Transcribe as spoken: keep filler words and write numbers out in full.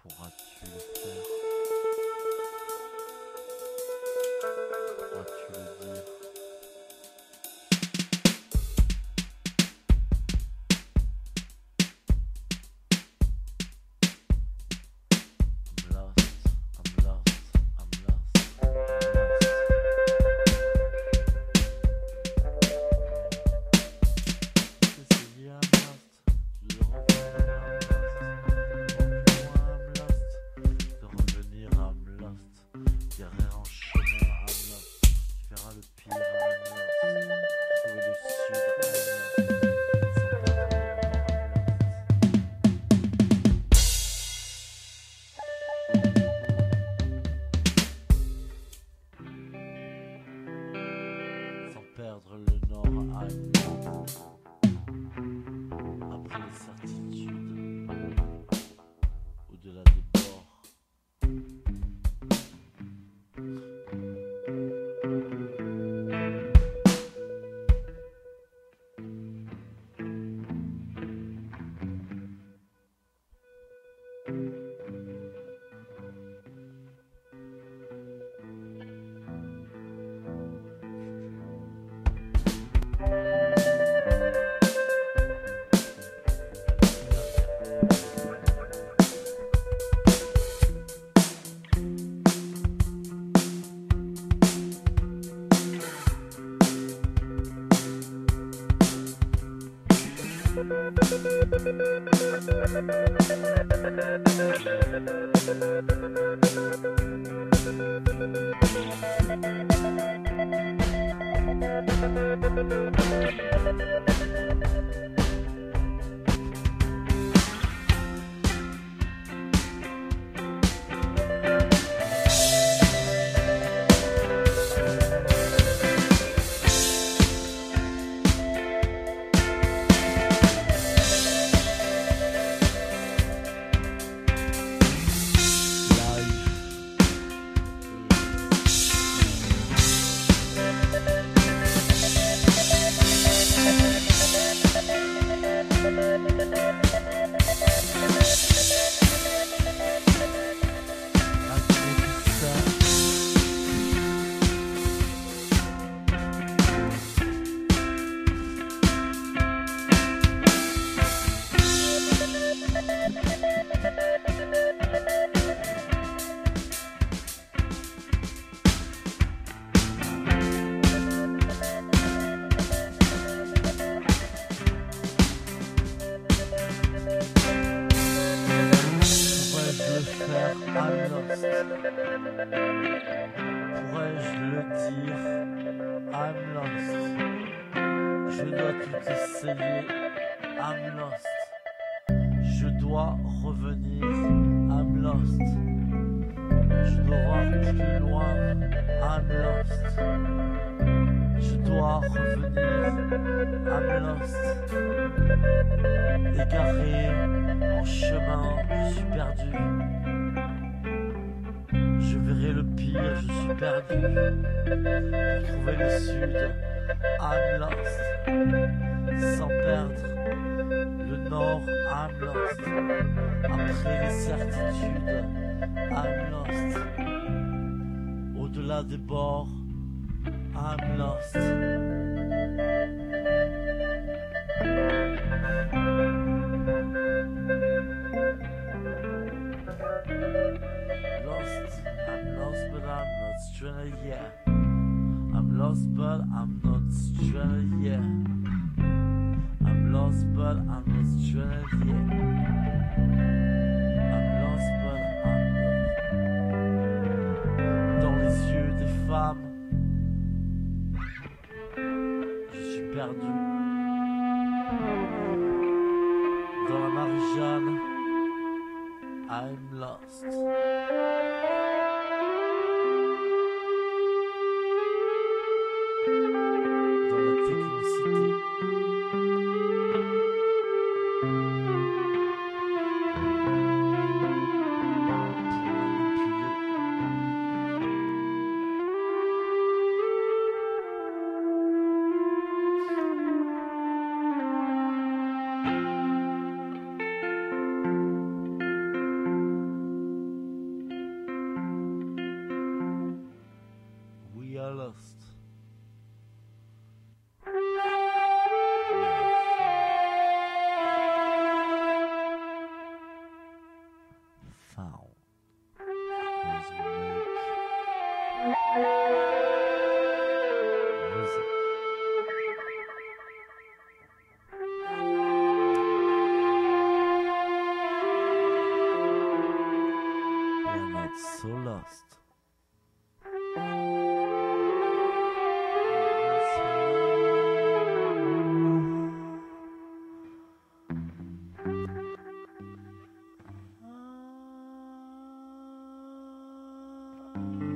Pourras-tu le faire? Pourras-tu le dire? I'm lost, I'm lost, I'm lost, I'm lost. Essayez, I'm lost. De revenir, I'm lost. De revenir, I'm lost. Garer en chemin, I'm lost. Tu verras le pire, I'm lost. Trouver le sud, I'm lost. Sans perdre le nord, I'm lost. Sans perdre le nord, I'm lost. Après les certitudes, au-delà des bords. Pourrais-je le dire? I'm lost. Je dois tout essayer. I'm lost. Je dois revenir. I'm lost. Je dois voir plus loin. I'm lost. Je dois revenir. I'm lost. Égaré en chemin, je suis perdu. Je verrai le pire, je suis perdu. Pour trouver le sud, I'm lost. Sans perdre le nord, I'm lost. Après les certitudes, I'm lost. Au-delà des bords, I'm lost. Lost, I'm lost, but I'm not stranded yet. I'm lost, but I'm not stranded yet. I'm lost, but I'm not stranded yet. I'm lost, but I'm not. Dans les yeux des femmes, je suis perdu. Dans la Marie-Jeanne, I'm lost. Dans la technicité, So lost. Ah.